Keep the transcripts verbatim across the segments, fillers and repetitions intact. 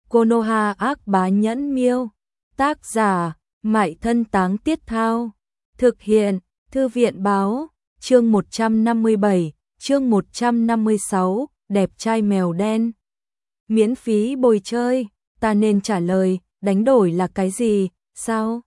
Konoha ác bá nhẫn miêu. Tác giả, Mại Thân Táng Tiết Thao. Thực hiện, Thư viện báo. Chương một trăm năm mươi bảy, chương một trăm năm mươi sáu, đẹp trai mèo đen. Miễn phí bồi chơi, ta nên trả lời, đánh đổi là cái gì, sao?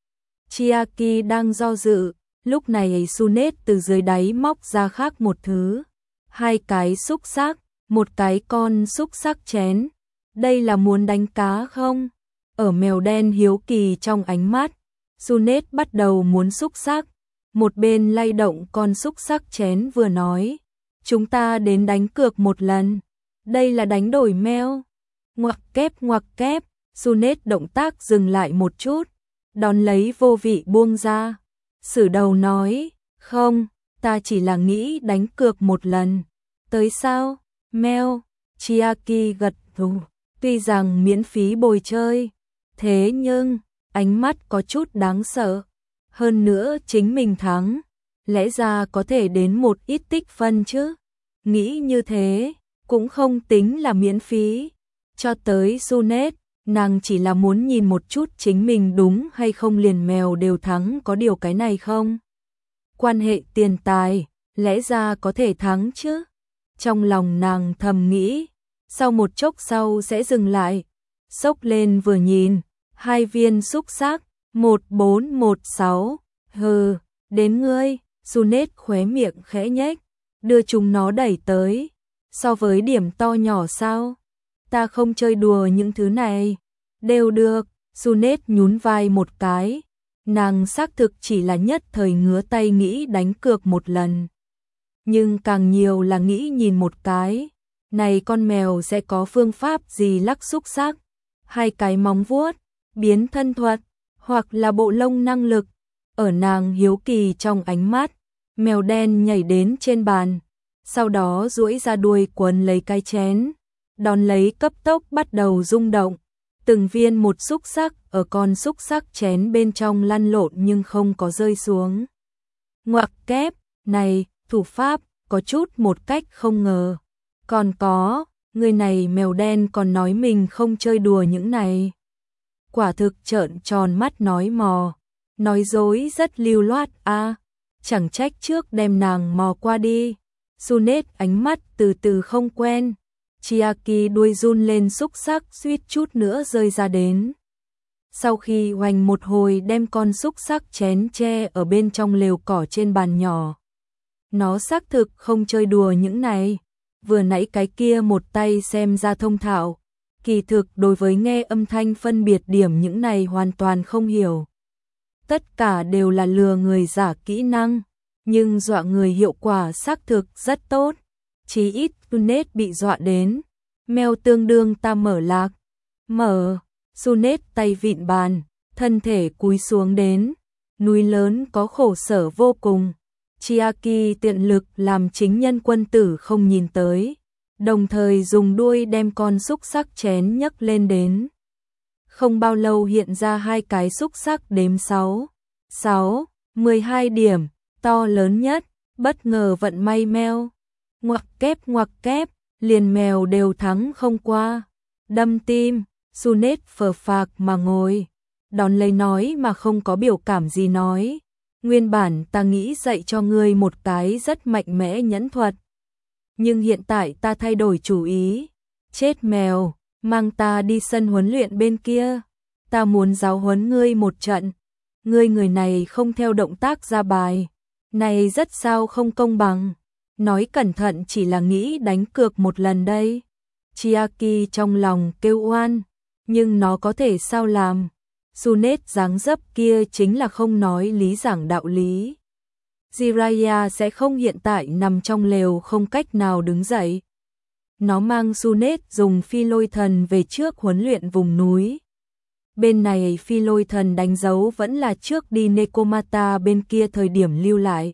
Chiaki đang do dự, lúc này Sunet từ dưới đáy móc ra khác một thứ. Hai cái xúc xắc, một cái con xúc xắc chén. Đây là muốn đánh cá không? Ở mèo đen hiếu kỳ trong ánh mắt, Sunet bắt đầu muốn xúc xắc. Một bên lay động con xúc xắc chén vừa nói, chúng ta đến đánh cược một lần. Đây là đánh đổi meo. Ngoặc kép ngoặc kép, Sunet động tác dừng lại một chút, đón lấy vô vị buông ra. Sử đầu nói, không, ta chỉ là nghĩ đánh cược một lần. Tới sao? Meo. Chiaki gật gù, tuy rằng miễn phí bồi chơi, thế nhưng, ánh mắt có chút đáng sợ. Hơn nữa chính mình thắng, lẽ ra có thể đến một ít tích phân chứ. Nghĩ như thế, cũng không tính là miễn phí. Cho tới Sunet, nàng chỉ là muốn nhìn một chút chính mình đúng hay không liền mèo đều thắng có điều cái này không. Quan hệ tiền tài, lẽ ra có thể thắng chứ. Trong lòng nàng thầm nghĩ, sau một chốc sau sẽ dừng lại. Xốc lên vừa nhìn, hai viên xúc xắc, một bốn một sáu, hừ, đến ngươi. Sunet khóe miệng khẽ nhếch, đưa chúng nó đẩy tới. So với điểm to nhỏ sao? Ta không chơi đùa những thứ này. Đều được, Sunet nhún vai một cái. Nàng xác thực chỉ là nhất thời ngứa tay nghĩ đánh cược một lần. Nhưng càng nhiều là nghĩ nhìn một cái. Này con mèo sẽ có phương pháp gì lắc xúc xắc? Hai cái móng vuốt, biến thân thuật, hoặc là bộ lông năng lực. Ở nàng hiếu kỳ trong ánh mắt, mèo đen nhảy đến trên bàn. Sau đó duỗi ra đuôi quấn lấy cái chén. Đón lấy cấp tốc bắt đầu rung động. Từng viên một xúc xắc ở con xúc xắc chén bên trong lăn lộn nhưng không có rơi xuống. Ngoặc kép, này, thủ pháp, có chút một cách không ngờ. Còn có, người này mèo đen còn nói mình không chơi đùa những này. Quả thực trợn tròn mắt nói mò. Nói dối rất lưu loát a, chẳng trách trước đem nàng mò qua đi. Sunet ánh mắt từ từ không quen. Chiaki đuôi run lên xúc xắc suýt chút nữa rơi ra đến. Sau khi hoành một hồi đem con xúc xắc chén tre ở bên trong lều cỏ trên bàn nhỏ. Nó xác thực không chơi đùa những này. Vừa nãy cái kia một tay xem ra thông thạo. Kỳ thực đối với nghe âm thanh phân biệt điểm những này hoàn toàn không hiểu. Tất cả đều là lừa người giả kỹ năng. Nhưng dọa người hiệu quả xác thực rất tốt. Chí ít Sunet bị dọa đến. Mèo tương đương ta mở lạc. Mở. Sunet tay vịn bàn. Thân thể cúi xuống đến. Núi lớn có khổ sở vô cùng. Chiaki tiện lực làm chính nhân quân tử không nhìn tới. Đồng thời dùng đuôi đem con xúc xắc chén nhấc lên đến. Không bao lâu hiện ra hai cái xúc xắc đếm sáu. sáu, mười hai điểm. To lớn nhất. Bất ngờ vận may mèo. Ngoặc kép ngoặc kép, liền mèo đều thắng không qua. Đâm tim, Sunet phờ phạc mà ngồi. Đón lấy nói mà không có biểu cảm gì nói. Nguyên bản ta nghĩ dạy cho ngươi một cái rất mạnh mẽ nhẫn thuật. Nhưng hiện tại ta thay đổi chủ ý. Chết mèo, mang ta đi sân huấn luyện bên kia. Ta muốn giáo huấn ngươi một trận. Ngươi người này không theo động tác ra bài. Này rất sao không công bằng. Nói cẩn thận chỉ là nghĩ đánh cược một lần đây. Chiaki trong lòng kêu oan, nhưng nó có thể sao làm. Sunet dáng dấp kia chính là không nói lý giảng đạo lý. Jiraiya sẽ không hiện tại nằm trong lều không cách nào đứng dậy. Nó mang Sunet dùng phi lôi thần về trước huấn luyện vùng núi. Bên này phi lôi thần đánh dấu vẫn là trước đi Nekomata bên kia thời điểm lưu lại.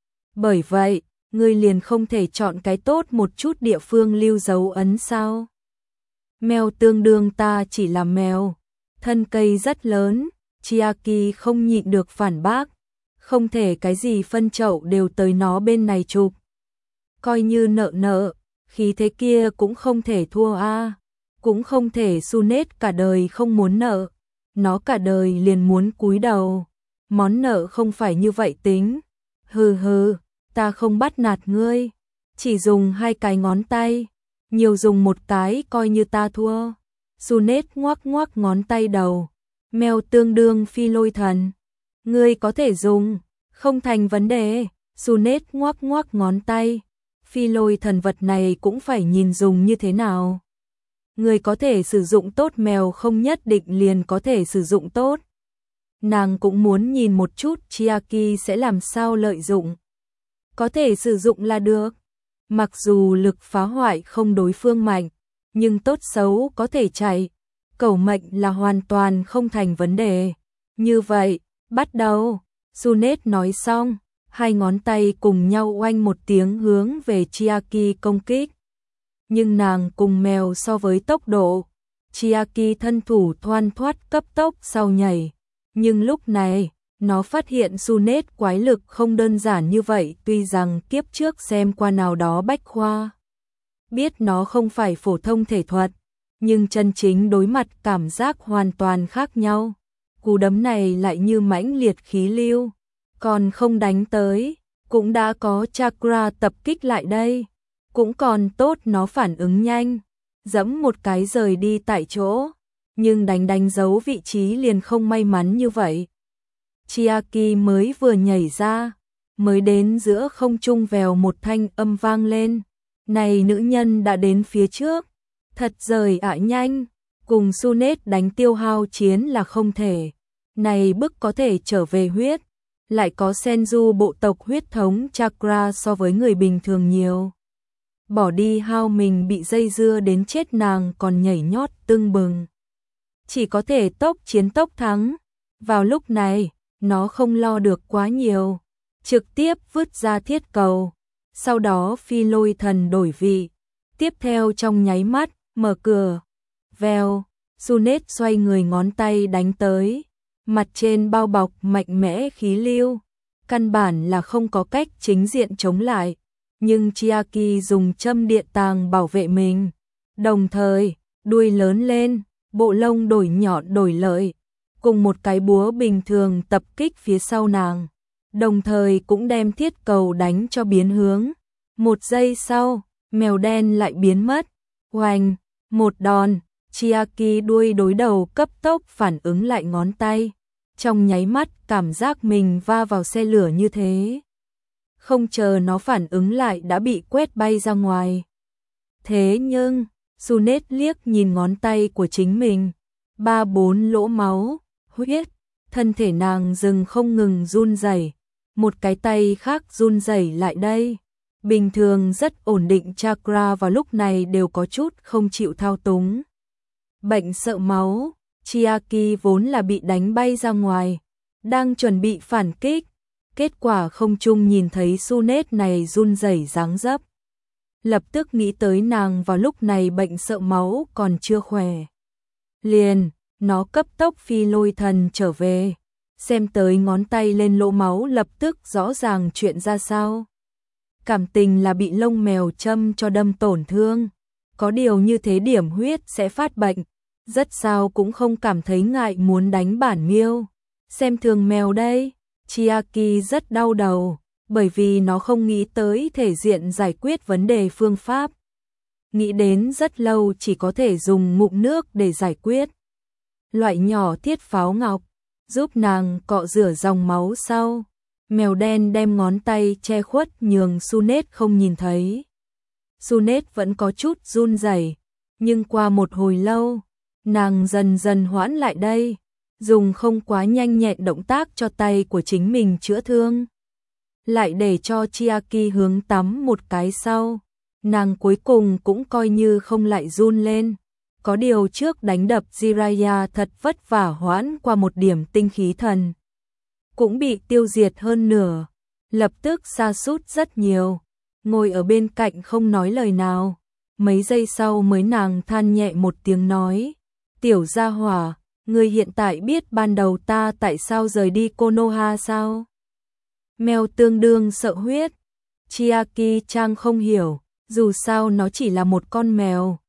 Bởi vậy, ngươi liền không thể chọn cái tốt một chút địa phương lưu dấu ấn sao? Mèo tương đương ta chỉ là mèo. Thân cây rất lớn, Chiaki không nhịn được phản bác. Không thể cái gì phân chậu đều tới nó bên này chụp. Coi như nợ nợ, khí thế kia cũng không thể thua a. cũng không thể Sunet cả đời không muốn nợ, nó cả đời liền muốn cúi đầu, món nợ không phải như vậy tính. Hừ hừ, ta không bắt nạt ngươi, chỉ dùng hai cái ngón tay, nhiều dùng một cái coi như ta thua. Sunet ngoắc ngoắc ngón tay đầu, mèo tương đương phi lôi thần. Ngươi có thể dùng, không thành vấn đề. Sunet ngoắc ngoắc ngón tay, phi lôi thần vật này cũng phải nhìn dùng như thế nào. Người có thể sử dụng tốt, mèo không nhất định liền có thể sử dụng tốt. Nàng cũng muốn nhìn một chút Chiaki sẽ làm sao lợi dụng. Có thể sử dụng là được. Mặc dù lực phá hoại không đối phương mạnh, nhưng tốt xấu có thể chạy. Cẩu mệnh là hoàn toàn không thành vấn đề. Như vậy, bắt đầu. Sunet nói xong, hai ngón tay cùng nhau oanh một tiếng hướng về Chiaki công kích. Nhưng nàng cùng mèo so với tốc độ, Chiaki thân thủ thoăn thoắt cấp tốc sau nhảy. Nhưng lúc này, nó phát hiện Sunet quái lực không đơn giản như vậy, tuy rằng kiếp trước xem qua nào đó bách khoa. Biết nó không phải phổ thông thể thuật, nhưng chân chính đối mặt cảm giác hoàn toàn khác nhau. Cú đấm này lại như mãnh liệt khí lưu, còn không đánh tới, cũng đã có chakra tập kích lại đây. Cũng còn tốt nó phản ứng nhanh, dẫm một cái rời đi tại chỗ, nhưng đánh đánh dấu vị trí liền không may mắn như vậy. Chiaki mới vừa nhảy ra, mới đến giữa không trung vèo một thanh âm vang lên. Này nữ nhân đã đến phía trước, thật rời ạ nhanh, cùng Sunet đánh tiêu hao chiến là không thể. Này bức có thể trở về huyết, lại có Senju bộ tộc huyết thống chakra so với người bình thường nhiều. Bỏ đi hao mình bị dây dưa đến chết, nàng còn nhảy nhót tưng bừng. Chỉ có thể tốc chiến tốc thắng. Vào lúc này, nó không lo được quá nhiều, trực tiếp vứt ra thiết cầu. Sau đó phi lôi thần đổi vị. Tiếp theo trong nháy mắt, mở cửa. Vèo, Sunet xoay người ngón tay đánh tới. Mặt trên bao bọc mạnh mẽ khí lưu. Căn bản là không có cách chính diện chống lại. Nhưng Chiaki dùng châm điện tàng bảo vệ mình. Đồng thời, đuôi lớn lên, bộ lông đổi nhỏ đổi lợi, cùng một cái búa bình thường tập kích phía sau nàng. Đồng thời cũng đem thiết cầu đánh cho biến hướng. Một giây sau, mèo đen lại biến mất. Oanh, một đòn, Chiaki đuôi đối đầu cấp tốc phản ứng lại ngón tay. Trong nháy mắt cảm giác mình va vào xe lửa như thế. Không chờ nó phản ứng lại đã bị quét bay ra ngoài. Thế nhưng, Sunet liếc nhìn ngón tay của chính mình. Ba bốn lỗ máu, huyết, thân thể nàng dừng không ngừng run rẩy. Một cái tay khác run rẩy lại đây. Bình thường rất ổn định chakra vào lúc này đều có chút không chịu thao túng. Bệnh sợ máu, Chiaki vốn là bị đánh bay ra ngoài, đang chuẩn bị phản kích. Kết quả không chung nhìn thấy Sunet này run rẩy dáng dấp. Lập tức nghĩ tới nàng vào lúc này bệnh sợ máu còn chưa khỏe. Liền, nó cấp tốc phi lôi thần trở về. Xem tới ngón tay lên lỗ máu lập tức rõ ràng chuyện ra sao. Cảm tình là bị lông mèo châm cho đâm tổn thương. Có điều như thế điểm huyết sẽ phát bệnh. Rất sao cũng không cảm thấy ngại muốn đánh bản miêu. Xem thường mèo đây. Chiaki rất đau đầu, bởi vì nó không nghĩ tới thể diện giải quyết vấn đề phương pháp. Nghĩ đến rất lâu chỉ có thể dùng ngụm nước để giải quyết. Loại nhỏ thiết pháo ngọc, giúp nàng cọ rửa dòng máu sau. Mèo đen đem ngón tay che khuất nhường Sunet không nhìn thấy. Sunet vẫn có chút run rẩy, nhưng qua một hồi lâu, nàng dần dần hoãn lại đây. Dùng không quá nhanh nhẹn động tác cho tay của chính mình chữa thương. Lại để cho Chiaki hướng tắm một cái sau. Nàng cuối cùng cũng coi như không lại run lên. Có điều trước đánh đập Jiraiya thật vất vả hoãn qua một điểm tinh khí thần. Cũng bị tiêu diệt hơn nửa. Lập tức sa sút rất nhiều. Ngồi ở bên cạnh không nói lời nào. Mấy giây sau mới nàng than nhẹ một tiếng nói. Tiểu gia hỏa, ngươi hiện tại biết ban đầu ta tại sao rời đi Konoha sao? Mèo tương đương sợ huyết. Chiaki Trang không hiểu, dù sao nó chỉ là một con mèo.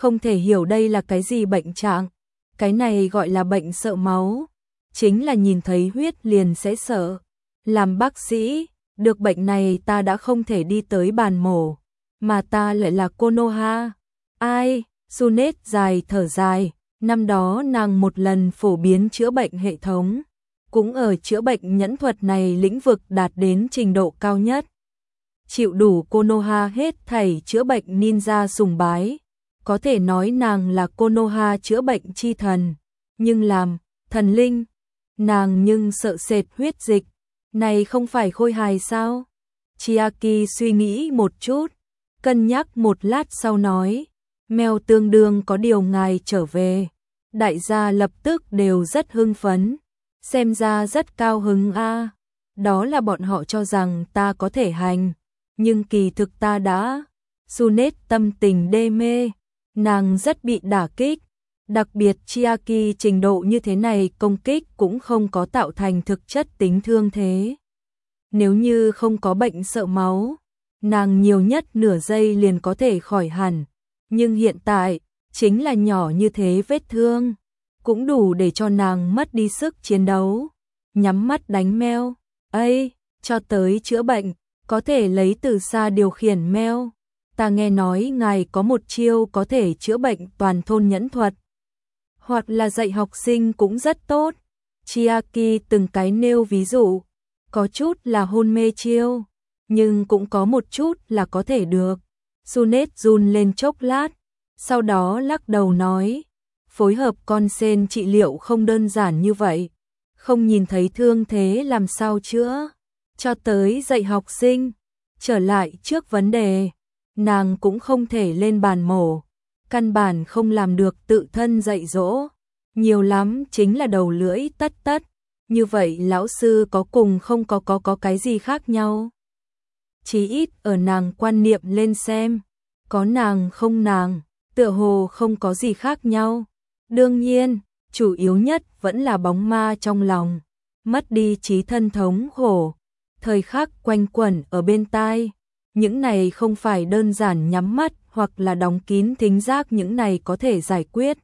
không thể hiểu đây là cái gì bệnh trạng. Cái này gọi là bệnh sợ máu, chính là nhìn thấy huyết liền sẽ sợ. Làm bác sĩ, được bệnh này ta đã không thể đi tới bàn mổ, mà ta lại là Konoha. Ai, Junet dài thở dài, năm đó nàng một lần phổ biến chữa bệnh hệ thống, cũng ở chữa bệnh nhẫn thuật này lĩnh vực đạt đến trình độ cao nhất. Chịu đủ Konoha hết thảy chữa bệnh ninja sùng bái, có thể nói nàng là Konoha chữa bệnh chi thần, nhưng làm thần linh, nàng nhưng sợ sệt huyết dịch, này không phải khôi hài sao? Chiaki suy nghĩ một chút, cân nhắc một lát sau nói, Mèo tương đương có điều ngài trở về. Đại gia lập tức đều rất hưng phấn, xem ra rất cao hứng a. Đó là bọn họ cho rằng ta có thể hành, nhưng kỳ thực ta đã. Junet tâm tình đê mê, nàng rất bị đả kích, đặc biệt Chiaki trình độ như thế này công kích cũng không có tạo thành thực chất tính thương thế. Nếu như không có bệnh sợ máu, nàng nhiều nhất nửa giây liền có thể khỏi hẳn, nhưng hiện tại, chính là nhỏ như thế vết thương, cũng đủ để cho nàng mất đi sức chiến đấu. Nhắm mắt đánh mèo, ây, cho tới chữa bệnh, có thể lấy từ xa điều khiển mèo. Ta nghe nói ngài có một chiêu có thể chữa bệnh toàn thôn nhẫn thuật, hoặc là dạy học sinh cũng rất tốt. Chiaki từng cái nêu ví dụ, có chút là hôn mê chiêu, nhưng cũng có một chút là có thể được. Junet run lên chốc lát, sau đó lắc đầu nói, phối hợp con sen trị liệu không đơn giản như vậy, không nhìn thấy thương thế làm sao chữa. Cho tới dạy học sinh, trở lại trước vấn đề, nàng cũng không thể lên bàn mổ, căn bản không làm được tự thân dạy dỗ, nhiều lắm chính là đầu lưỡi tất tất. Như vậy lão sư có cùng không có có có cái gì khác nhau? Chí ít ở nàng quan niệm lên xem, có nàng không nàng, tựa hồ không có gì khác nhau. Đương nhiên, chủ yếu nhất vẫn là bóng ma trong lòng, mất đi trí thân thống khổ, thời khắc quanh quẩn ở bên tai. Những này không phải đơn giản nhắm mắt hoặc là đóng kín thính giác, những này có thể giải quyết.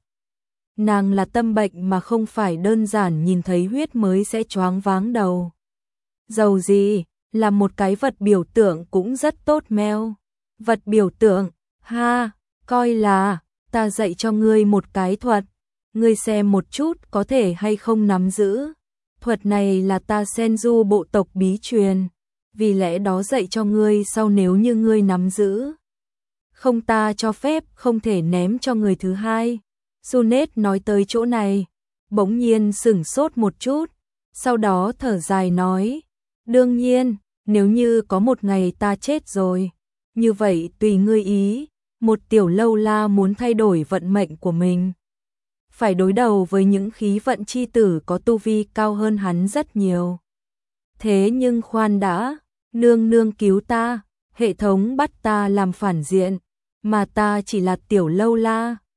Nàng là tâm bệnh mà không phải đơn giản nhìn thấy huyết mới sẽ choáng váng đầu. Dầu gì, là một cái vật biểu tượng cũng rất tốt mèo. Vật biểu tượng, ha, coi là, ta dạy cho ngươi một cái thuật, ngươi xem một chút có thể hay không nắm giữ. Thuật này là ta Senju bộ tộc bí truyền, vì lẽ đó dạy cho ngươi sau nếu như ngươi nắm giữ. Không, ta cho phép không thể ném cho người thứ hai. Junet nói tới chỗ này, bỗng nhiên sửng sốt một chút, sau đó thở dài nói, đương nhiên, nếu như có một ngày ta chết rồi, như vậy tùy ngươi ý. Một tiểu lâu la muốn thay đổi vận mệnh của mình, phải đối đầu với những khí vận chi tử có tu vi cao hơn hắn rất nhiều. Thế nhưng khoan đã, nương nương cứu ta, hệ thống bắt ta làm phản diện, mà ta chỉ là tiểu lâu la.